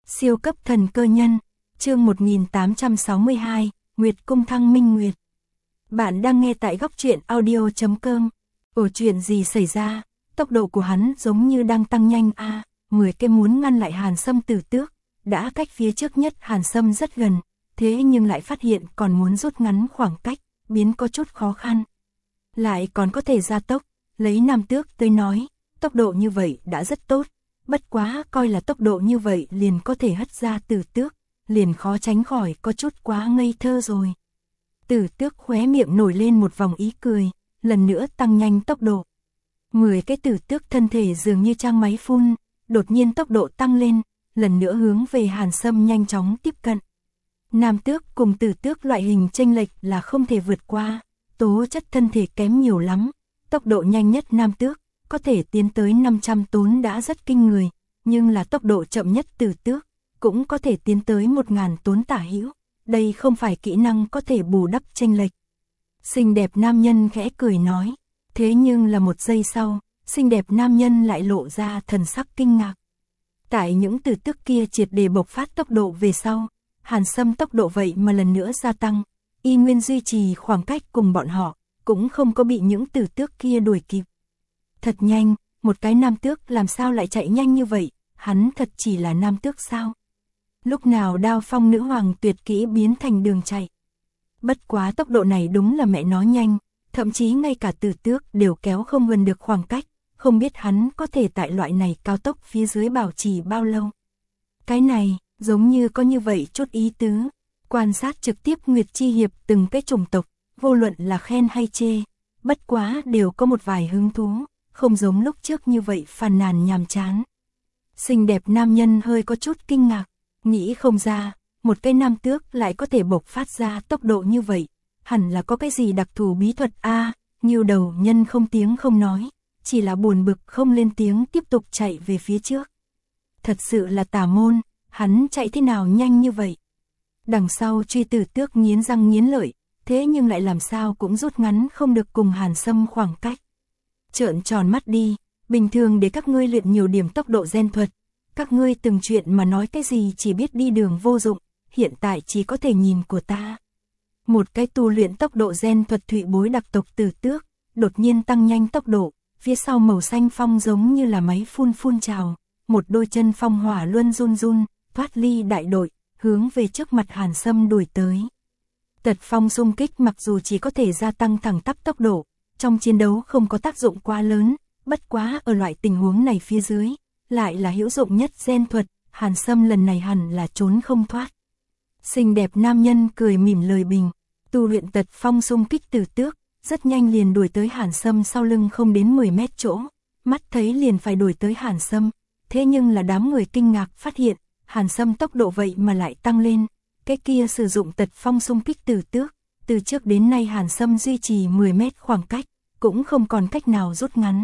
Siêu cấp thần cơ nhân, chương 1862, Nguyệt Cung Thăng Minh Nguyệt. Bạn đang nghe tại góc truyện audio.com. Ồ, chuyện gì xảy ra? Tốc độ của hắn giống như đang tăng nhanh a. 10 cái muốn ngăn lại Hàn Sâm Tử Tước, đã cách phía trước nhất Hàn Sâm rất gần, thế nhưng lại phát hiện còn muốn rút ngắn khoảng cách, biến có chút khó khăn. Lại còn có thể gia tốc, lấy Nam Tước tới nói, tốc độ như vậy đã rất tốt. Bất quá coi là tốc độ như vậy liền có thể hất ra Tử Tước, liền khó tránh khỏi có chút quá ngây thơ rồi. Tử Tước khóe miệng nổi lên một vòng ý cười, lần nữa tăng nhanh tốc độ. 10 cái Tử Tước thân thể dường như trang máy phun, đột nhiên tốc độ tăng lên, lần nữa hướng về Hàn Sâm nhanh chóng tiếp cận. Nam Tước cùng Tử Tước loại hình chênh lệch là không thể vượt qua, tố chất thân thể kém nhiều lắm, tốc độ nhanh nhất Nam Tước có thể tiến tới 500 tốn đã rất kinh người, nhưng là tốc độ chậm nhất Tử Tước cũng có thể tiến tới 1000 tốn tả hữu, đây không phải kỹ năng có thể bù đắp chênh lệch. Xinh đẹp nam nhân khẽ cười nói, thế nhưng là một giây sau, xinh đẹp nam nhân lại lộ ra thần sắc kinh ngạc. Tại những Tử Tước kia triệt để bộc phát tốc độ về sau, Hàn Sâm tốc độ vậy mà lần nữa gia tăng, y nguyên duy trì khoảng cách cùng bọn họ, cũng không có bị những Tử Tước kia đuổi kịp. Thật nhanh, một cái Nam Tước làm sao lại chạy nhanh như vậy, hắn thật chỉ là Nam Tước sao? Lúc nào Đao Phong nữ hoàng tuyệt kỹ biến thành đường chạy. Bất quá tốc độ này đúng là mẹ nó nhanh, thậm chí ngay cả Tử Tước đều kéo không gần được khoảng cách, không biết hắn có thể tại loại này cao tốc phía dưới bảo trì bao lâu. Cái này, giống như có như vậy chút ý tứ, quan sát trực tiếp Nguyệt Chi Hiệp từng cái chủng tộc, vô luận là khen hay chê, bất quá đều có một vài hứng thú, không giống lúc trước như vậy phàn nàn nhàm chán. Xinh đẹp nam nhân hơi có chút kinh ngạc, nghĩ không ra, một cái Nam Tước lại có thể bộc phát ra tốc độ như vậy, hẳn là có cái gì đặc thù bí thuật a. Nhiều đầu nhân không tiếng không nói, chỉ là buồn bực không lên tiếng tiếp tục chạy về phía trước. Thật sự là tà môn, hắn chạy thế nào nhanh như vậy? Đằng sau truy Tử Tước nghiến răng nghiến lợi, thế nhưng lại làm sao cũng rút ngắn không được cùng Hàn Sâm khoảng cách. Trợn tròn mắt đi, bình thường để các ngươi luyện nhiều điểm tốc độ gen thuật, các ngươi từng chuyện mà nói cái gì chỉ biết đi đường vô dụng, hiện tại chỉ có thể nhìn của ta. Một cái tu luyện tốc độ gen thuật thụy bối đặc tộc Tử Tước, đột nhiên tăng nhanh tốc độ, phía sau màu xanh phong giống như là máy phun trào, một đôi chân phong hỏa luân run run, thoát ly đại đội, hướng về trước mặt Hàn Sâm đuổi tới. Tật phong xung kích mặc dù chỉ có thể gia tăng thẳng tắp tốc độ, trong chiến đấu không có tác dụng quá lớn, bất quá ở loại tình huống này phía dưới, lại là hữu dụng nhất gen thuật, Hàn Sâm lần này hẳn là trốn không thoát. Xinh đẹp nam nhân cười mỉm lời bình, tu luyện tật phong xung kích Tử Tước, rất nhanh liền đuổi tới Hàn Sâm sau lưng không đến 10 mét chỗ, mắt thấy liền phải đuổi tới Hàn Sâm, thế nhưng là đám người kinh ngạc phát hiện, Hàn Sâm tốc độ vậy mà lại tăng lên, cái kia sử dụng tật phong xung kích Tử Tước, từ trước đến nay Hàn Sâm duy trì 10 mét khoảng cách, cũng không còn cách nào rút ngắn.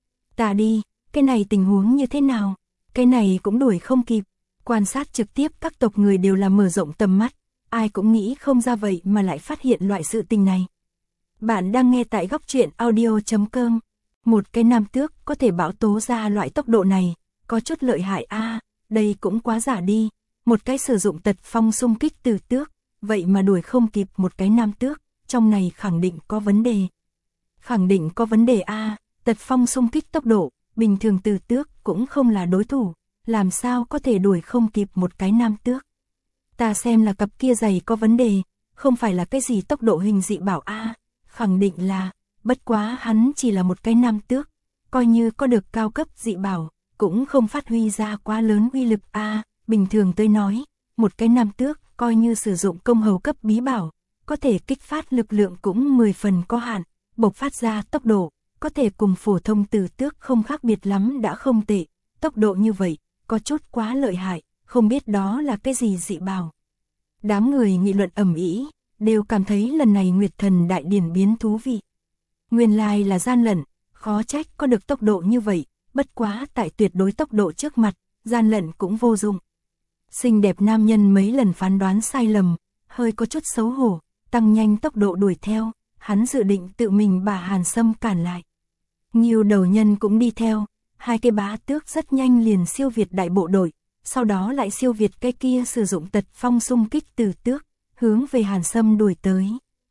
Ta đi, cái này tình huống như thế nào? Cái này cũng đuổi không kịp. Quan sát trực tiếp các tộc người đều là mở rộng tầm mắt, ai cũng nghĩ không ra vậy mà lại phát hiện loại sự tình này. Bạn đang nghe tại góc truyện audio.com. Một cái Nam Tước có thể bão tố ra loại tốc độ này, có chút lợi hại a, đây cũng quá giả đi. Một cái sử dụng tật phong xung kích Tử Tước, vậy mà đuổi không kịp một cái Nam Tước, trong này khẳng định có vấn đề. Khẳng định có vấn đề a, tật phong xung kích tốc độ, bình thường Tử Tước cũng không là đối thủ, làm sao có thể đuổi không kịp một cái Nam Tước. Ta xem là cặp kia giày có vấn đề, không phải là cái gì tốc độ hình dị bảo a, khẳng định là, bất quá hắn chỉ là một cái Nam Tước, coi như có được cao cấp dị bảo, cũng không phát huy ra quá lớn uy lực a, bình thường tôi nói, một cái Nam Tước coi như sử dụng công hầu cấp bí bảo, có thể kích phát lực lượng cũng 10 phần có hạn, bộc phát ra tốc độ, có thể cùng phổ thông Tử Tước không khác biệt lắm đã không tệ, tốc độ như vậy, có chút quá lợi hại, không biết đó là cái gì dị bảo. Đám người nghị luận ầm ĩ, đều cảm thấy lần này Nguyệt Thần Đại Điển biến thú vị. Nguyên lai là gian lận, khó trách có được tốc độ như vậy, bất quá tại tuyệt đối tốc độ trước mặt, gian lận cũng vô dụng. Xinh đẹp nam nhân mấy lần phán đoán sai lầm, hơi có chút xấu hổ, tăng nhanh tốc độ đuổi theo, hắn dự định tự mình bà Hàn Sâm cản lại. Nhiều đầu nhân cũng đi theo, hai cái bá tước rất nhanh liền siêu việt đại bộ đội, sau đó lại siêu việt cái kia sử dụng tật phong xung kích từ tước, hướng về Hàn Sâm đuổi tới.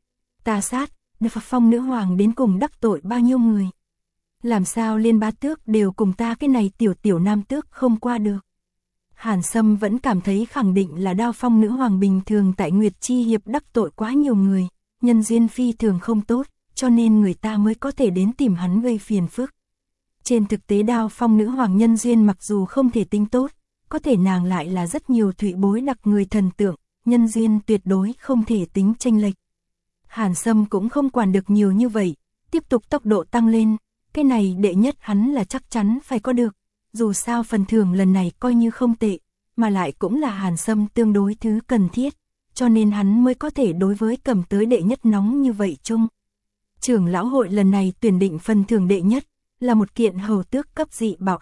Ta sát, phong nữ hoàng đến cùng đắc tội bao nhiêu người. Làm sao liên bá tước đều cùng ta cái này tiểu nam tước không qua được. Hàn Sâm vẫn cảm thấy khẳng định là Đao Phong nữ hoàng bình thường tại Nguyệt Chi Hiệp đắc tội quá nhiều người, nhân duyên phi thường không tốt, cho nên người ta mới có thể đến tìm hắn gây phiền phức. Trên thực tế Đao Phong nữ hoàng nhân duyên mặc dù không thể tính tốt, có thể nàng lại là rất nhiều thụy bối đặc người thần tượng, nhân duyên tuyệt đối không thể tính chênh lệch. Hàn Sâm cũng không quản được nhiều như vậy, tiếp tục tốc độ tăng lên, cái này đệ nhất hắn là chắc chắn phải có được, dù sao phần thưởng lần này coi như không tệ, mà lại cũng là Hàn Sâm tương đối thứ cần thiết, cho nên hắn mới có thể đối với cầm tới đệ nhất nóng như vậy chung. Trưởng lão hội lần này tuyển định phần thưởng đệ nhất, là một kiện hầu tước cấp dị bảo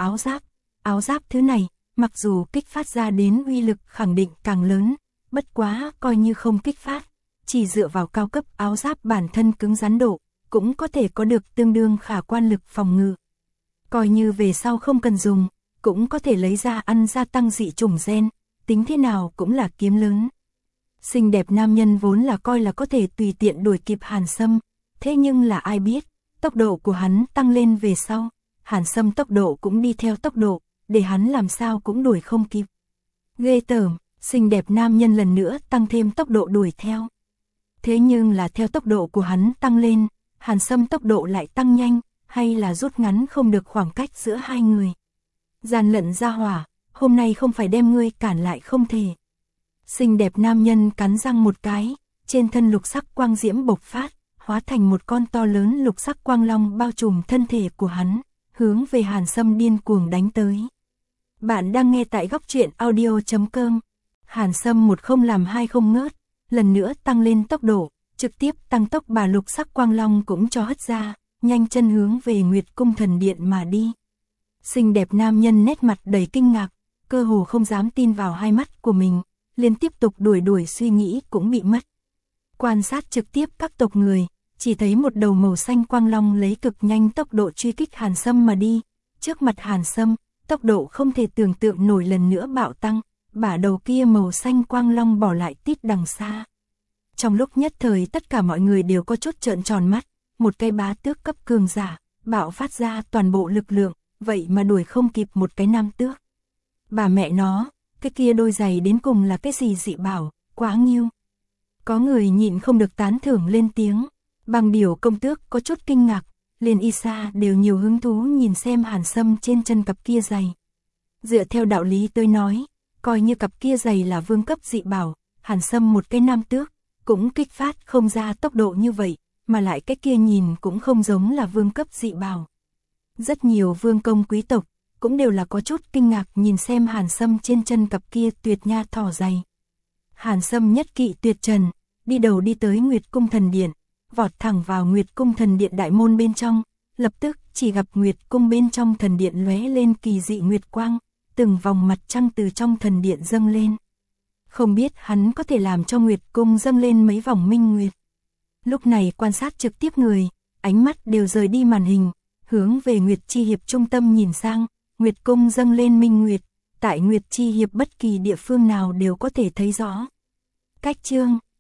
áo giáp thứ này, mặc dù kích phát ra đến uy lực khẳng định càng lớn, bất quá coi như không kích phát, chỉ dựa vào cao cấp áo giáp bản thân cứng rắn độ, cũng có thể có được tương đương khả quan lực phòng ngự. Coi như về sau không cần dùng, cũng có thể lấy ra ăn gia tăng dị chủng gen, tính thế nào cũng là kiếm lớn. Xinh đẹp nam nhân vốn là coi là có thể tùy tiện đuổi kịp Hàn Sâm, thế nhưng là ai biết, tốc độ của hắn tăng lên về sau, Hàn Sâm tốc độ cũng đi theo tốc độ, để hắn làm sao cũng đuổi không kịp. Ghê tởm, xinh đẹp nam nhân lần nữa tăng thêm tốc độ đuổi theo. Thế nhưng là theo tốc độ của hắn tăng lên, Hàn Sâm tốc độ lại tăng nhanh, hay là rút ngắn không được khoảng cách giữa hai người. Gian lận ra hỏa, hôm nay không phải đem ngươi cản lại không thể. Xinh đẹp nam nhân cắn răng một cái, trên thân lục sắc quang diễm bộc phát, hóa thành một con to lớn lục sắc quang long bao trùm thân thể của hắn, hướng về Hàn Sâm điên cuồng đánh tới. Bạn đang nghe tại góc truyện audio.com. Hàn Sâm một không làm hai không ngớt, lần nữa tăng lên tốc độ, trực tiếp tăng tốc bà lục sắc quang long cũng cho hất ra, nhanh chân hướng về Nguyệt Cung Thần Điện mà đi. Xinh đẹp nam nhân nét mặt đầy kinh ngạc, cơ hồ không dám tin vào hai mắt của mình, liền tiếp tục đuổi suy nghĩ cũng bị mất. Quan sát trực tiếp các tộc người, chỉ thấy một đầu màu xanh quang long lấy cực nhanh tốc độ truy kích Hàn Sâm mà đi, trước mặt Hàn Sâm, tốc độ không thể tưởng tượng nổi lần nữa bạo tăng, bả đầu kia màu xanh quang long bỏ lại tít đằng xa. Trong lúc nhất thời tất cả mọi người đều có chút trợn tròn mắt, một cái bá tước cấp cường giả, bạo phát ra toàn bộ lực lượng, vậy mà đuổi không kịp một cái nam tước. Bà mẹ nó, cái kia đôi giày đến cùng là cái gì dị bảo, quá nghiêu. Có người nhịn không được tán thưởng lên tiếng, Bằng Điểu công tước có chút kinh ngạc, liền Isa đều nhiều hứng thú nhìn xem Hàn Sâm trên chân cặp kia giày. Dựa theo đạo lý tôi nói, coi như cặp kia giày là vương cấp dị bảo, Hàn Sâm một cái nam tước, cũng kích phát không ra tốc độ như vậy, mà lại cái kia nhìn cũng không giống là vương cấp dị bảo. Rất nhiều vương công quý tộc, cũng đều là có chút kinh ngạc nhìn xem Hàn Sâm trên chân cặp kia tuyệt nha thỏ giày. Hàn Sâm nhất kỵ tuyệt trần, đi đầu đi tới Nguyệt Cung Thần Điện, vọt thẳng vào Nguyệt Cung Thần Điện đại môn bên trong, lập tức chỉ gặp Nguyệt Cung bên trong thần điện lóe lên kỳ dị nguyệt quang, từng vòng mặt trăng từ trong thần điện dâng lên. Không biết hắn có thể làm cho Nguyệt Cung dâng lên mấy vòng minh nguyệt. Lúc này quan sát trực tiếp người, ánh mắt đều rời đi màn hình, hướng về Nguyệt Chi Hiệp trung tâm nhìn sang, Nguyệt Cung dâng lên minh nguyệt, tại Nguyệt Chi Hiệp bất kỳ địa phương nào đều có thể thấy rõ. Cách chương